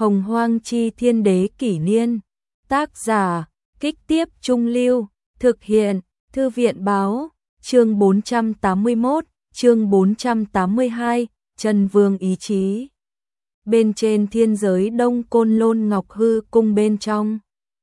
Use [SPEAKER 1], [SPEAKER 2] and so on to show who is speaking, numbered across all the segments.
[SPEAKER 1] Hồng Hoang Chi Thiên Đế Kỷ Niên. Tác giả, Kích Tiếp Trung Lưu. Thực hiện, Thư viện Báo. Chương 481, chương 482, Trần Vương ý chí. Bên trên thiên giới Đông Côn Lôn Ngọc Hư cung bên trong.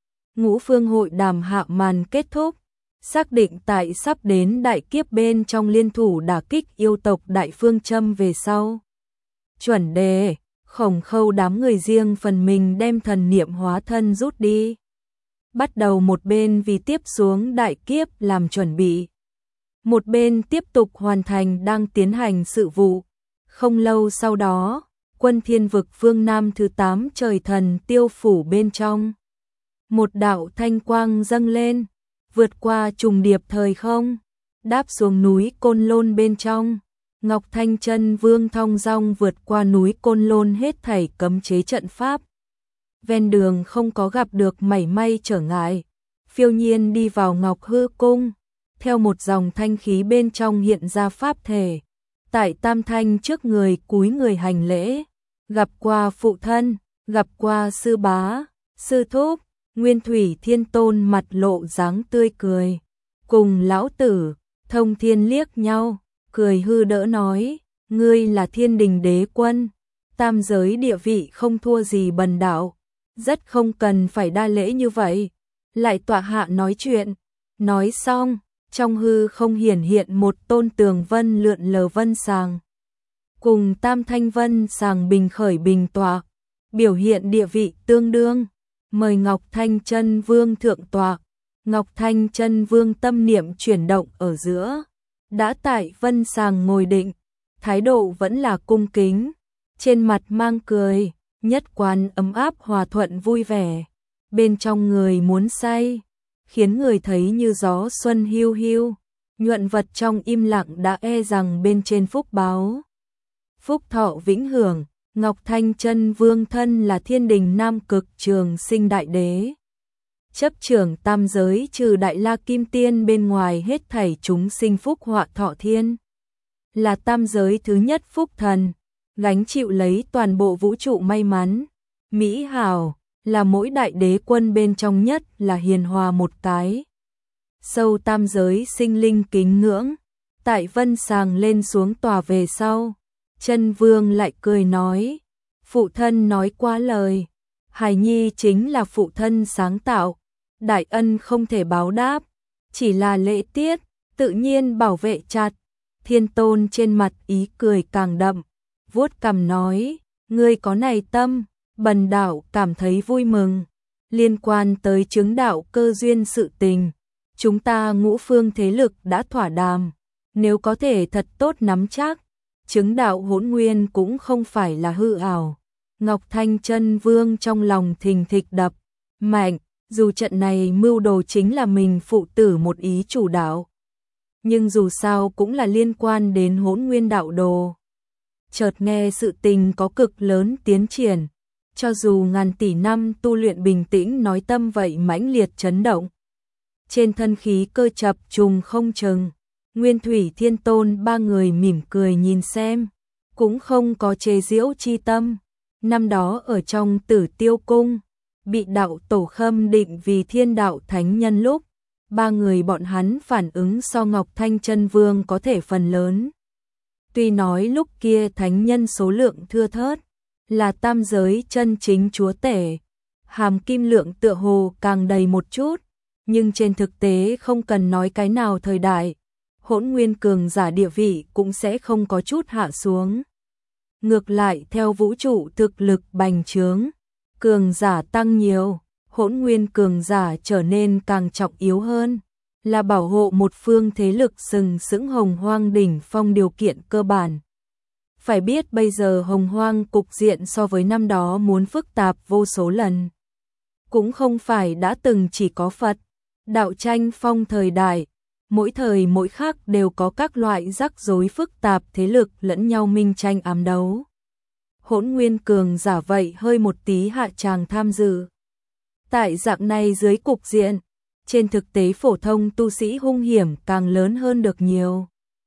[SPEAKER 1] Ngũ Phương hội đàm hạ màn kết thúc, xác định tại sắp đến đại kiếp bên trong liên thủ đả kích yêu tộc đại phương châm về sau. Chuẩn đề, Khổng Khâu đám người riêng phần mình đem thần niệm hóa thân rút đi. Bắt đầu một bên vì tiếp xuống đại kiếp làm chuẩn bị. Một bên tiếp tục hoàn thành đang tiến hành sự vụ. Không lâu sau đó, quân thiên vực phương Nam thứ 8 trời thần tiêu phủ bên trong. Một đạo thanh quang dâng lên, vượt qua trùng điệp thời không, đáp xuống núi Côn Lôn bên trong. Ngọc Thanh Chân Vương thong dong vượt qua núi Côn Lôn hết thảy cấm chế trận pháp. Ven đường không có gặp được mảy may trở ngại, phiêu nhiên đi vào Ngọc Hư cung, theo một dòng thanh khí bên trong hiện ra pháp thể. Tại Tam Thanh trước người cúi người hành lễ, gặp qua phụ thân, gặp qua sư bá, sư thúc. Nguyên Thủy Thiên Tôn mặt lộ dáng tươi cười, cùng lão tử Thông Thiên liếc nhau, cười hư đỡ nói, ngươi là Thiên Đình Đế Quân, tam giới địa vị không thua gì Bần Đạo, rất không cần phải đa lễ như vậy. Lại tọa hạ nói chuyện. Nói xong, trong hư không hiển hiện một tôn tường vân lượn lờ vân sàng, cùng Tam Thanh vân sàng bình khởi bình tọa, biểu hiện địa vị tương đương. Mời Ngọc Thanh Chân Vương thượng tọa. Ngọc Thanh Chân Vương tâm niệm chuyển động ở giữa, đã tại vân sàng ngồi định, thái độ vẫn là cung kính, trên mặt mang cười, nhất quán ấm áp hòa thuận vui vẻ, bên trong người muốn say, khiến người thấy như gió xuân hiu hiu. Nhuận vật trong im lặng đã e rằng bên trên phúc báo, phúc thọ vĩnh hưởng. Ngọc Thanh Chân Vương thân là Thiên Đình Nam Cực Trường Sinh Đại Đế, chấp trưởng tam giới trừ Đại La Kim Tiên bên ngoài hết thảy chúng sinh phúc họa thọ thiên, là tam giới thứ nhất phúc thần, gánh chịu lấy toàn bộ vũ trụ may mắn, mỹ hảo, là mỗi đại đế quân bên trong nhất là hiền hòa một cái. Sâu tam giới sinh linh kính ngưỡng, tại vân sàng lên xuống tòa về sau. Chân Vương lại cười nói, phụ thân nói quá lời, hài nhi chính là phụ thân sáng tạo, đại ân không thể báo đáp, chỉ là lễ tiết, tự nhiên bảo vệ chặt. Thiên Tôn trên mặt ý cười càng đậm, vuốt cằm nói, ngươi có này tâm, Bần Đạo cảm thấy vui mừng. Liên quan tới chứng đạo cơ duyên sự tình, chúng ta ngũ phương thế lực đã thỏa đàm, nếu có thể thật tốt nắm chắc, chứng đạo hỗn nguyên cũng không phải là hư ảo. Ngọc Thanh Chân Vương trong lòng thình thịch đập mạnh, dù trận này mưu đồ chính là mình phụ tử một ý chủ đạo, nhưng dù sao cũng là liên quan đến hỗn nguyên đạo đồ. Chợt nghe sự tình có cực lớn tiến triển, cho dù ngàn tỷ năm tu luyện bình tĩnh nói tâm vậy mãnh liệt chấn động. Trên thân khí cơ chập trùng không chừng. Nguyên Thủy Thiên Tôn ba người mỉm cười nhìn xem, cũng không có chế giễu chi tâm. Năm đó ở trong Tử Tiêu Cung, bị đạo tổ khâm định vì thiên đạo thánh nhân lúc, ba người bọn hắn phản ứng so Ngọc Thanh Chân Vương có thể phần lớn. Tuy nói lúc kia thánh nhân số lượng thưa thớt, là tam giới chân chính chúa tể, hàm kim lượng tựa hồ càng đầy một chút, nhưng trên thực tế không cần nói cái nào thời đại, hỗn nguyên cường giả địa vị cũng sẽ không có chút hạ xuống. Ngược lại theo vũ trụ thực lực bành trướng, cường giả tăng nhiều, hỗn nguyên cường giả trở nên càng trọng yếu hơn, là bảo hộ một phương thế lực sừng sững hồng hoang đỉnh phong điều kiện cơ bản. Phải biết bây giờ hồng hoang cục diện so với năm đó muốn phức tạp vô số lần. Cũng không phải đã từng chỉ có Phật, đạo tranh phong thời đại, mỗi thời mỗi khác đều có các loại rắc rối phức tạp thế lực lẫn nhau minh tranh ám đấu. Hỗn nguyên cường giả vậy hơi một tí hạ tràng tham dự. Tại dạng này dưới cục diện, trên thực tế phổ thông tu sĩ hung hiểm càng lớn hơn được nhiều.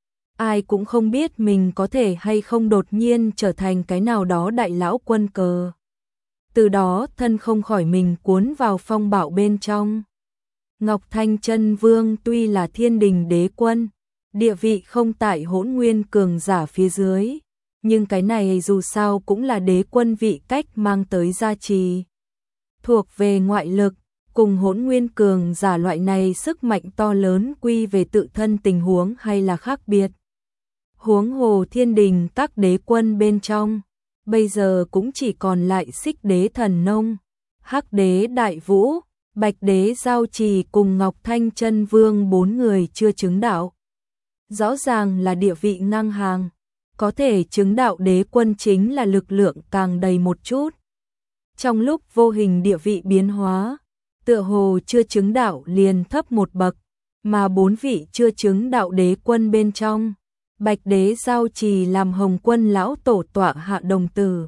[SPEAKER 1] Ai cũng không biết mình có thể hay không đột nhiên trở thành cái nào đó đại lão quân cờ. từ đó thân không khỏi mình cuốn vào phong bạo bên trong. Ngọc Thanh Chân Vương tuy là Thiên Đình đế quân, địa vị không tại Hỗn Nguyên cường giả phía dưới, nhưng cái này dù sao cũng là đế quân vị cách mang tới gia trì. Thuộc về ngoại lực, cùng Hỗn Nguyên cường giả loại này sức mạnh to lớn quy về tự thân tình huống hay là khác biệt. Huống hồ Thiên Đình các đế quân bên trong, bây giờ cũng chỉ còn lại Xích Đế Thần Nông, Hắc Đế Đại Vũ, Bạch Đế Giao Trì cùng Ngọc Thanh Chân Vương 4 người chưa chứng đạo. Rõ ràng là địa vị ngang hàng, có thể chứng đạo đế quân chính là lực lượng càng đầy một chút. Trong lúc vô hình địa vị biến hóa, tựa hồ chưa chứng đạo liền thấp một bậc, mà 4 vị chưa chứng đạo đế quân bên trong, Bạch Đế Giao Trì làm Hồng Quân lão tổ tọa hạ đồng tử.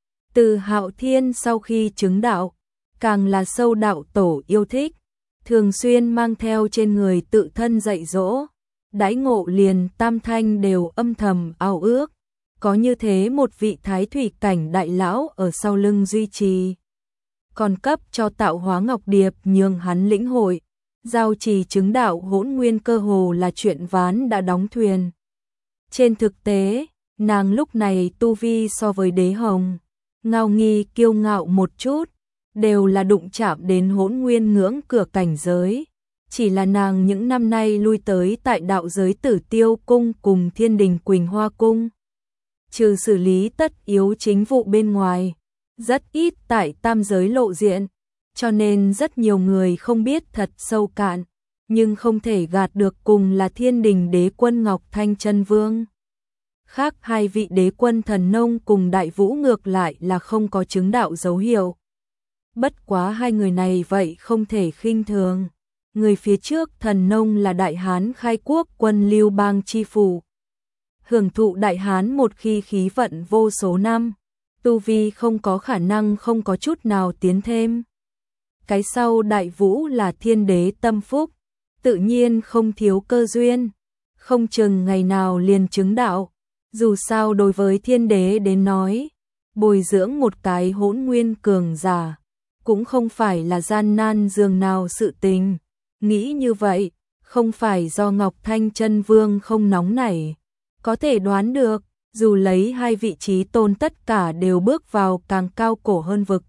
[SPEAKER 1] Từ Hạo Thiên sau khi chứng đạo, càng là sâu đạo tổ yêu thích, thường xuyên mang theo trên người tự thân dạy dỗ, đãi ngộ liền tam thanh đều âm thầm ao ước, có như thế một vị thái thủy cảnh đại lão ở sau lưng duy trì. Còn cấp cho Tạo Hóa Ngọc Điệp nhường hắn lĩnh hội, Giao Trì chứng đạo Hỗn Nguyên cơ hồ là chuyện ván đã đóng thuyền. Trên thực tế, nàng lúc này tu vi so với Đế Hồng, Ngao Nghi kiêu ngạo một chút, đều là đụng chạm đến Hỗn Nguyên ngưỡng cửa cảnh giới. Chỉ là nàng những năm nay lui tới tại đạo giới Tử Tiêu Cung cùng Thiên Đình Quỳnh Hoa Cung. Trừ xử lý tất yếu chính vụ bên ngoài, rất ít tại tam giới lộ diện, cho nên rất nhiều người không biết thật sâu cạn, nhưng không thể gạt được cùng là Thiên Đình đế quân Ngọc Thanh Chân Vương. Khác hai vị đế quân Thần Nông cùng Đại Vũ ngược lại là không có chứng đạo dấu hiệu. Bất quá hai người này vậy không thể khinh thường. Người phía trước Thần Nông là Đại Hán khai quốc quân Lưu Bang chi phủ. Hưởng thụ Đại Hán một khi khí vận vô số năm, tu vi không có khả năng không có chút nào tiến thêm. Cái sau Đại Vũ là thiên đế tâm phúc, tự nhiên không thiếu cơ duyên, không chừng ngày nào liền chứng đạo. Dù sao đối với thiên đế đến nói, bồi dưỡng một cái Hỗn Nguyên cường giả, cũng không phải là gian nan dường nào sự tình. Nghĩ như vậy, không phải do Ngọc Thanh Chân Vương không nóng nảy, có thể đoán được, dù lấy hai vị trí tôn tất cả đều bước vào càng cao cổ hơn vực.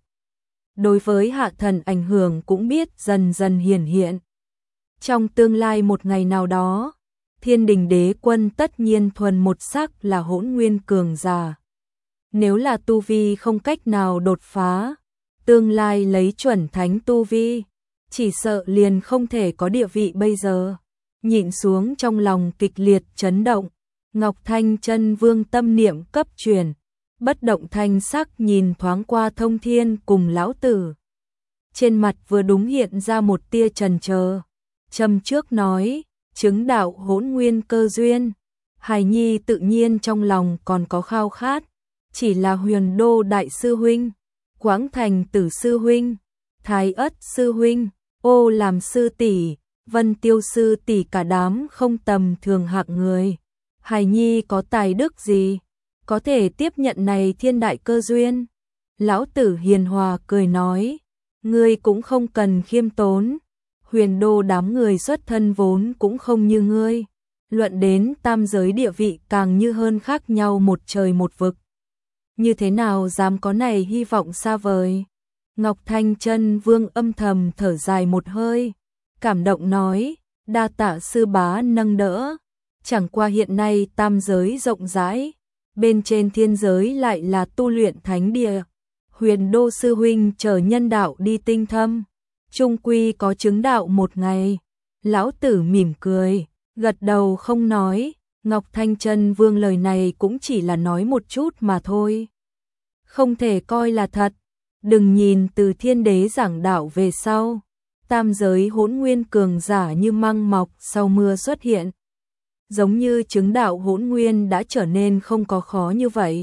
[SPEAKER 1] Đối với hạ thần ảnh hưởng cũng biết dần dần hiển hiện. Trong tương lai một ngày nào đó, Thiên Đình đế quân tất nhiên thuần một sắc là Hỗn Nguyên cường giả. Nếu là tu vi không cách nào đột phá, tương lai lấy chuẩn thánh tu vi, chỉ sợ liền không thể có địa vị bây giờ. Nhịn xuống trong lòng kịch liệt chấn động, Ngọc Thanh Chân Vương tâm niệm cấp truyền, bất động thanh sắc nhìn thoáng qua Thông Thiên cùng lão tử. Trên mặt vừa đúng hiện ra một tia chần chờ, châm trước nói, chứng đạo Hỗn Nguyên cơ duyên, hài nhi tự nhiên trong lòng còn có khao khát, chỉ là Huyền Đô đại sư huynh, Quảng Thành tử sư huynh, Thái Ất sư huynh, Ô làm sư tỷ, Vân Tiêu sư tỷ cả đám không tầm thường hạng người. Hài nhi có tài đức gì, có thể tiếp nhận này thiên đại cơ duyên? Lão tử hiền hòa cười nói, ngươi cũng không cần khiêm tốn. Huyền Đô đám người xuất thân vốn cũng không như ngươi. Luận đến tam giới địa vị càng như hơn khác nhau một trời một vực. Như thế nào dám có này hy vọng xa vời? Ngọc Thanh Chân Vương âm thầm thở dài một hơi, cảm động nói, đa tạ sư bá nâng đỡ. Chẳng qua hiện nay tam giới rộng rãi, bên trên thiên giới lại là tu luyện thánh địa. Huyền Đô sư huynh chờ nhân đạo đi tinh thâm, chung quy có chứng đạo một ngày. Lão tử mỉm cười, gật đầu không nói. Ngọc Thanh Chân Vương lời này cũng chỉ là nói một chút mà thôi, không thể coi là thật. Đừng nhìn từ thiên đế giảng đạo về sau, tam giới Hỗn Nguyên cường giả như măng mọc sau mưa xuất hiện. Giống như chứng đạo Hỗn Nguyên đã trở nên không có khó như vậy.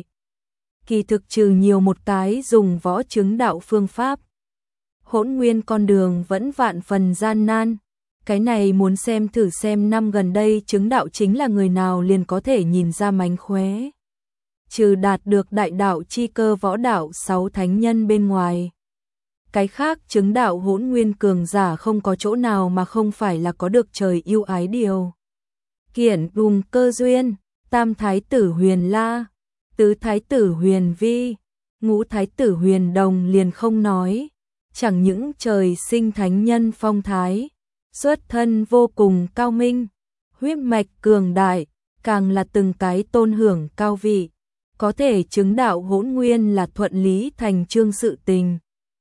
[SPEAKER 1] Kỳ thực trừ nhiều một cái dùng võ chứng đạo phương pháp, Hỗn Nguyên con đường vẫn vạn phần gian nan. Cái này muốn xem thử xem năm gần đây chứng đạo chính là người nào liền có thể nhìn ra mánh khóe. trừ đạt được đại đạo chi cơ võ đạo 6 thánh nhân bên ngoài. Cái khác chứng đạo hỗn nguyên cường giả không có chỗ nào mà không phải là có được trời yêu ái điều. Kiện đùm cơ duyên, tam thái tử Huyền La, tứ thái tử Huyền Vi, ngũ thái tử Huyền Đồng liền không nói, chẳng những trời sinh thánh nhân phong thái, xuất thân vô cùng cao minh, huyết mạch cường đại, càng là từng cái tôn hưởng cao vị, có thể chứng đạo hỗn nguyên là thuận lý thành chương sự tình.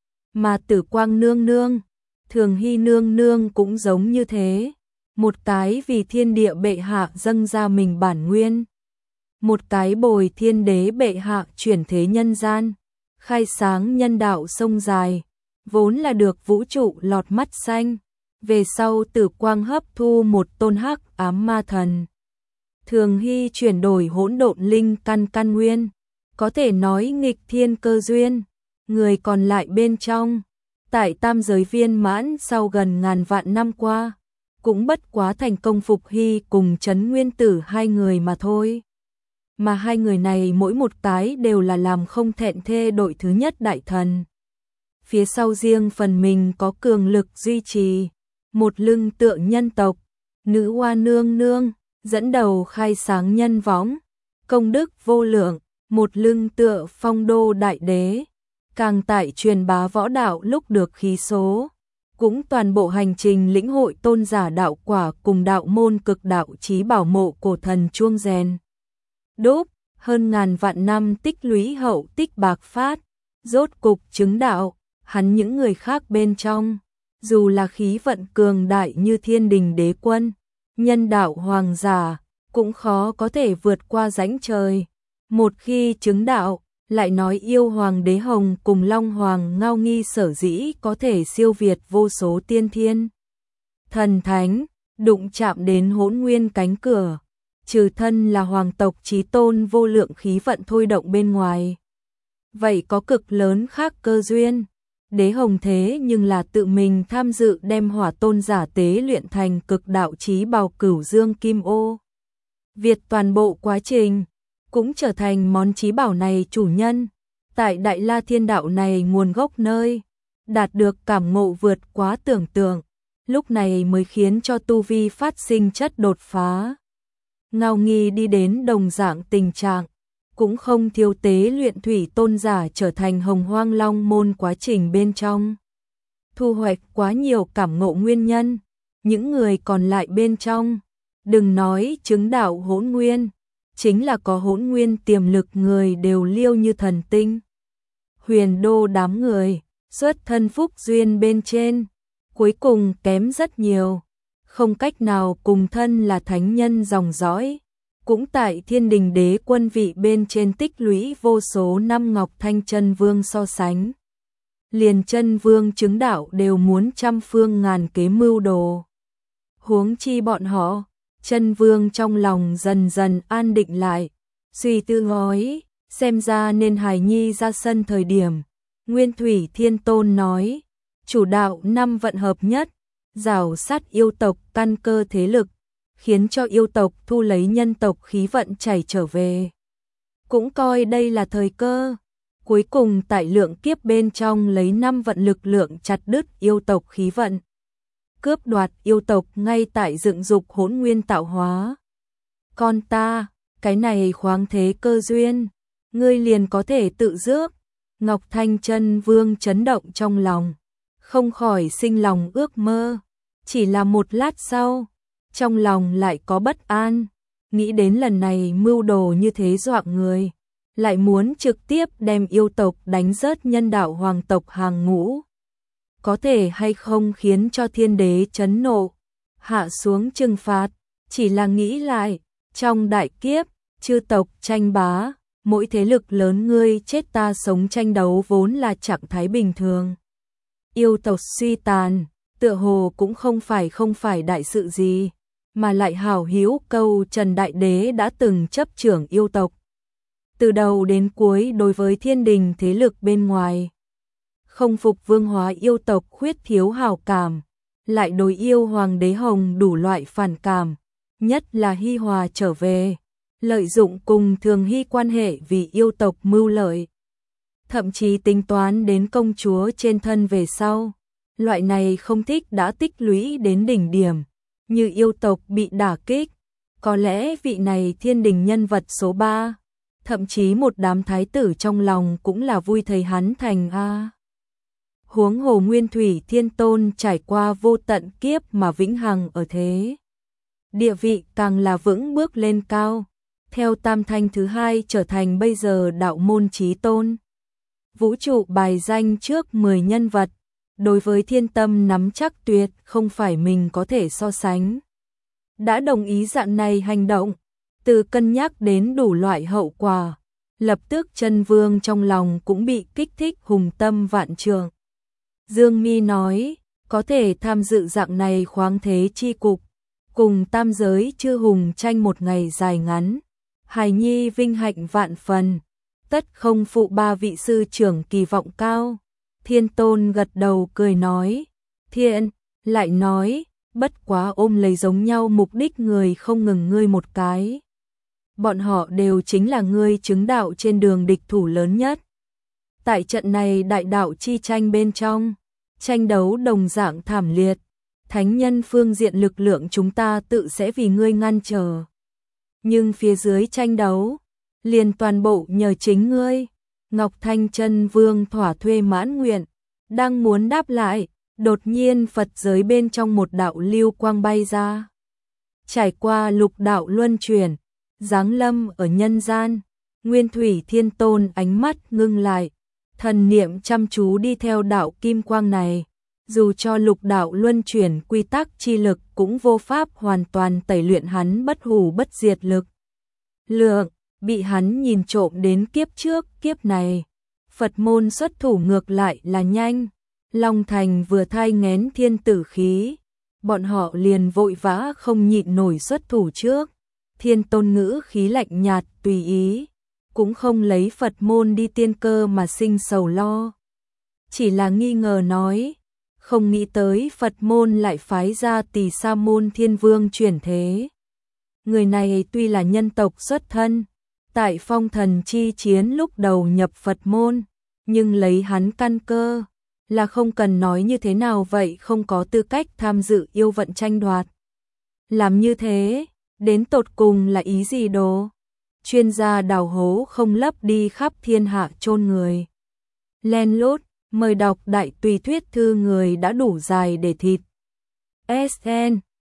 [SPEAKER 1] Mà Tử Quang nương nương, Thường Hy nương nương cũng giống như thế, một cái vì thiên địa bệ hạ dâng ra mình bản nguyên, một cái bồi thiên đế bệ hạ chuyển thế nhân gian, khai sáng nhân đạo sông dài, vốn là được vũ trụ lọt mắt xanh, về sau Tử Quang hấp thu một tôn hắc ám ma thần. Thường Hy chuyển đổi hỗn độn linh căn nguyên, có thể nói nghịch thiên cơ duyên, người còn lại bên trong, tại tam giới viên mãn sau gần ngàn vạn năm qua, cũng bất quá thành công phục Hy cùng Trấn Nguyên Tử hai người mà thôi. Mà hai người này mỗi một cái đều là làm không thẹn thê đội thứ nhất đại thần. Phía sau riêng phần mình có cường lực duy trì, một lưng tựa nhân tộc, nữ hoa nương nương, dẫn đầu khai sáng nhân võng, công đức vô lượng, một lưng tựa phong đô đại đế, càng tại truyền bá võ đạo lúc được khí số, cũng toàn bộ hành trình lĩnh hội tôn giả đạo quả cùng đạo môn cực đạo chí bảo mộ cổ thần chuông rèn. Đúc, hơn ngàn vạn năm tích lũy hậu tích bạc phát, rốt cục chứng đạo, hắn những người khác bên trong, dù là khí vận cường đại như thiên đình đế quân, nhân đạo hoàng giả, cũng khó có thể vượt qua rãnh trời. Một khi chứng đạo, lại nói yêu hoàng đế hồng cùng long hoàng ngao nghi sở dĩ có thể siêu việt vô số tiên thiên. Thần thánh, đụng chạm đến hỗn nguyên cánh cửa, trừ thân là hoàng tộc chí tôn vô lượng khí vận thôi động bên ngoài. Vậy có cực lớn khác cơ duyên. Đế hồng thế nhưng là tự mình tham dự đem hỏa tôn giả tế luyện thành cực đạo chí bào cửu dương kim ô. Việt toàn bộ quá trình, cũng trở thành món chí bảo này chủ nhân, tại Đại La Thiên Đạo này nguồn gốc nơi, đạt được cảm ngộ vượt quá tưởng tượng, lúc này mới khiến cho tu vi phát sinh chất đột phá. Ngao nghi đi đến đồng dạng tình trạng, cũng không thiếu tế luyện thủy tôn giả trở thành hồng hoang long môn quá trình bên trong. Thu hoạch quá nhiều cảm ngộ nguyên nhân, những người còn lại bên trong, đừng nói chứng đạo hỗn nguyên, chính là có hỗn nguyên tiềm lực người đều liêu như thần tinh. Huyền đô đám người, xuất thân phúc duyên bên trên, cuối cùng kém rất nhiều, không cách nào cùng thân là thánh nhân dòng dõi. Cũng tại thiên đình đế quân vị bên trên tích lũy vô số năm Ngọc Thanh chân vương so sánh. Liền chân vương chứng đạo đều muốn trăm phương ngàn kế mưu đồ. Huống chi bọn họ, chân vương trong lòng dần dần an định lại, suy tư nói, xem ra nên hài nhi ra sân thời điểm. Nguyên Thủy Thiên Tôn nói, chủ đạo năm vận hợp nhất, rào sát yêu tộc căn cơ thế lực, khiến cho yêu tộc thu lấy nhân tộc khí vận chảy trở về. Cũng coi đây là thời cơ, cuối cùng tại lượng kiếp bên trong lấy 5 vận lực lượng chặt đứt yêu tộc khí vận. Cướp đoạt yêu tộc ngay tại dựng dục hỗn nguyên tạo hóa. Con ta, cái này khoáng thế cơ duyên, ngươi liền có thể tự rước. Ngọc Thanh Chân Vương chấn động trong lòng, không khỏi sinh lòng ước mơ, chỉ là một lát sau, trong lòng lại có bất an, nghĩ đến lần này mưu đồ như thế dọa người, lại muốn trực tiếp đem yêu tộc đánh rớt nhân đạo hoàng tộc hàng ngũ. Có thể hay không khiến cho thiên đế chấn nộ, hạ xuống trừng phạt, chỉ là nghĩ lại, trong đại kiếp, chư tộc tranh bá, mỗi thế lực lớn ngươi chết ta sống tranh đấu vốn là trạng thái bình thường. Yêu tộc suy tàn, tựa hồ cũng không phải đại sự gì, mà lại hảo hiếu câu Trần Đại Đế đã từng chấp trưởng yêu tộc. Từ đầu đến cuối đối với thiên đình thế lực bên ngoài, không phục vương hóa yêu tộc khuyết thiếu hảo cảm, lại đối yêu hoàng đế hồng đủ loại phản cảm, nhất là Hi Hòa trở về, lợi dụng cùng Thường Hy quan hệ vì yêu tộc mưu lợi. Thậm chí tính toán đến công chúa trên thân về sau. Loại này không thích đã tích lũy đến đỉnh điểm, như yêu tộc bị đả kích. Có lẽ vị này thiên đình nhân vật số 3, thậm chí một đám thái tử trong lòng cũng là vui thấy hắn thành A. Huống hồ Nguyên Thủy Thiên Tôn trải qua vô tận kiếp mà vĩnh hằng ở thế. Địa vị càng là vững bước lên cao, theo tam thanh thứ hai trở thành bây giờ đạo môn chí tôn. Vũ trụ bài danh trước 10 nhân vật, đối với thiên tâm nắm chắc tuyệt không phải mình có thể so sánh. Đã đồng ý dạng này hành động, từ cân nhắc đến đủ loại hậu quả, lập tức Chân Vương trong lòng cũng bị kích thích hùng tâm vạn trượng. Dương Mi nói, có thể tham dự dạng này khoáng thế chi cục, cùng tam giới chư hùng tranh một ngày dài ngắn, hài nhi vinh hạnh vạn phần, tất không phụ ba vị sư trưởng kỳ vọng cao. Thiên Tôn gật đầu cười nói, thiện, lại nói, bất quá ôm lấy giống nhau mục đích người không ngừng ngươi một cái. Bọn họ đều chính là ngươi chứng đạo trên đường địch thủ lớn nhất. Tại trận này đại đạo chi tranh bên trong, tranh đấu đồng dạng thảm liệt, thánh nhân phương diện lực lượng chúng ta tự sẽ vì ngươi ngăn trở. Nhưng phía dưới tranh đấu, liền toàn bộ nhờ chính ngươi. Ngọc Thanh Chân Vương thỏa thuê mãn nguyện, đang muốn đáp lại, đột nhiên Phật giới bên trong một đạo lưu quang bay ra. Trải qua lục đạo luân chuyển, giáng lâm ở nhân gian, Nguyên Thủy Thiên Tôn ánh mắt ngưng lại, thần niệm chăm chú đi theo đạo kim quang này, dù cho lục đạo luân chuyển quy tắc chi lực cũng vô pháp hoàn toàn tẩy luyện hắn bất hủ bất diệt lực. Lượng, bị hắn nhìn trộm đến kiếp trước, kiếp này, Phật môn xuất thủ ngược lại là nhanh. Long Thành vừa thai nghén thiên tử khí, bọn họ liền vội vã không nhịn nổi xuất thủ trước. Thiên Tôn ngữ khí lạnh nhạt tùy ý, cũng không lấy Phật môn đi tiên cơ mà sinh sầu lo. Chỉ là nghi ngờ nói, không nghĩ tới Phật môn lại phái ra Tỳ Sa môn Thiên Vương chuyển thế. Người này tuy là nhân tộc xuất thân, tại phong thần chi chiến lúc đầu nhập Phật môn, nhưng lấy hắn căn cơ, là không cần nói như thế nào vậy không có tư cách tham dự yêu vận tranh đoạt. Làm như thế, đến tột cùng là ý gì đồ? Chuyên gia đào hố không lấp đi khắp thiên hạ chôn người. Len lút, mời đọc đại tùy thuyết thư người đã đủ dài để thịt. SN